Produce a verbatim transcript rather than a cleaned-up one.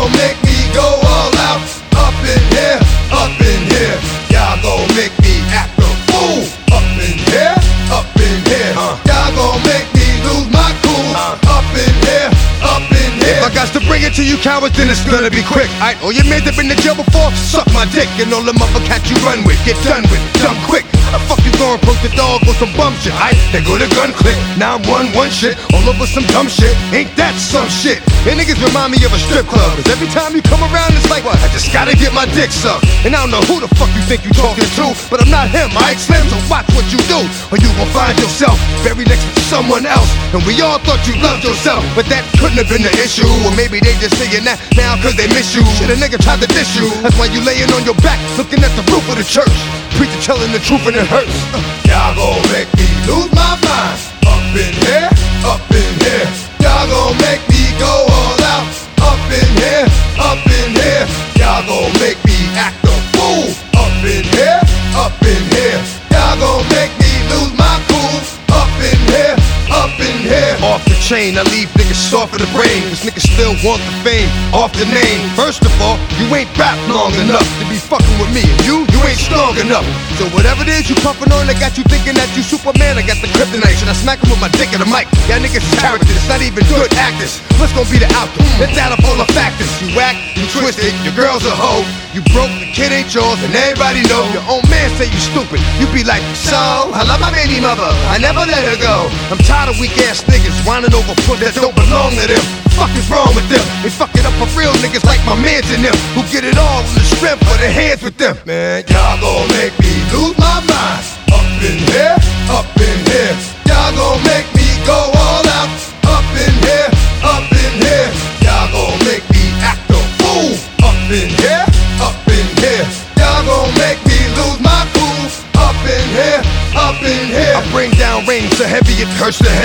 gon' make me go all out. Up in here, up in here. Y'all gon' make me act a fool. Up in here, up in here. Uh. Y'all gon' make me lose my cool. Uh. Up in here, up in here. If I got to bring it to you cowards, then it's gonna be quick. Aight, all your men that been to jail before, suck my dick. And all the motherfuckers you run with, get done with, dumb quick. How the fuck you gon' approach the dog with some bum shit? Aight, they go to gun click. Now I'm one one shit, all over some dumb shit. Ain't that some shit? And niggas remind me of a strip club. Cause every time you come around, it's like, what? I just gotta get my dick sucked. And I don't know who the fuck you think you talking to, but I'm not him, aight Slim, so watch what you do, or you gon' find yourself buried next to someone else. And we all thought you loved yourself, but that couldn't have been the issue. Or maybe they just saying that now cause they miss you. Shit, a nigga tried to diss you. That's why you laying on your back, looking at the roof of the church. Preacher telling the truth and it hurts. uh. Y'all gon' make me lose my mind. Up in here, up in here. Y'all gon' make me go all out. Up in here, up in here. Y'all gon' make me act a fool. Up in here, up in here. Y'all gon' make me lose my cool. Up in here, up in here. Off the chain, I leave niggas soft in the brain. Cause niggas still want the fame, off the name. First of all, you ain't rap long enough to be fucking with me. And you, you ain't strong enough. So whatever it is you puffin' on, that got you thinking that you Superman. I got the kryptonite. Should I smack him with my dick in the mic? Y'all niggas characters, not even good actors. What's gonna be the outcome? Let's add up all the factors. You whack, you twisted, your girl's a hoe. You broke, the kid ain't yours, and everybody know. Your own man say you stupid. You be like, so, I love my baby mother, I never let her go. I'm tired of weak ass niggas whining over foot that don't belong to them. Fuck is wrong with them? They fuck it up for real niggas like my mans in them, who get it all in the strength of their hands with them. Man, y'all gon' make me lose my mind. Up in here, up in here. Y'all gon' make me go all out. Up in here, up in here. Y'all gon' make me act a fool. Up in here, up in here. Y'all gon' make me lose my cool. Up in here, up in here. I bring down rain so heavy it hurts the head.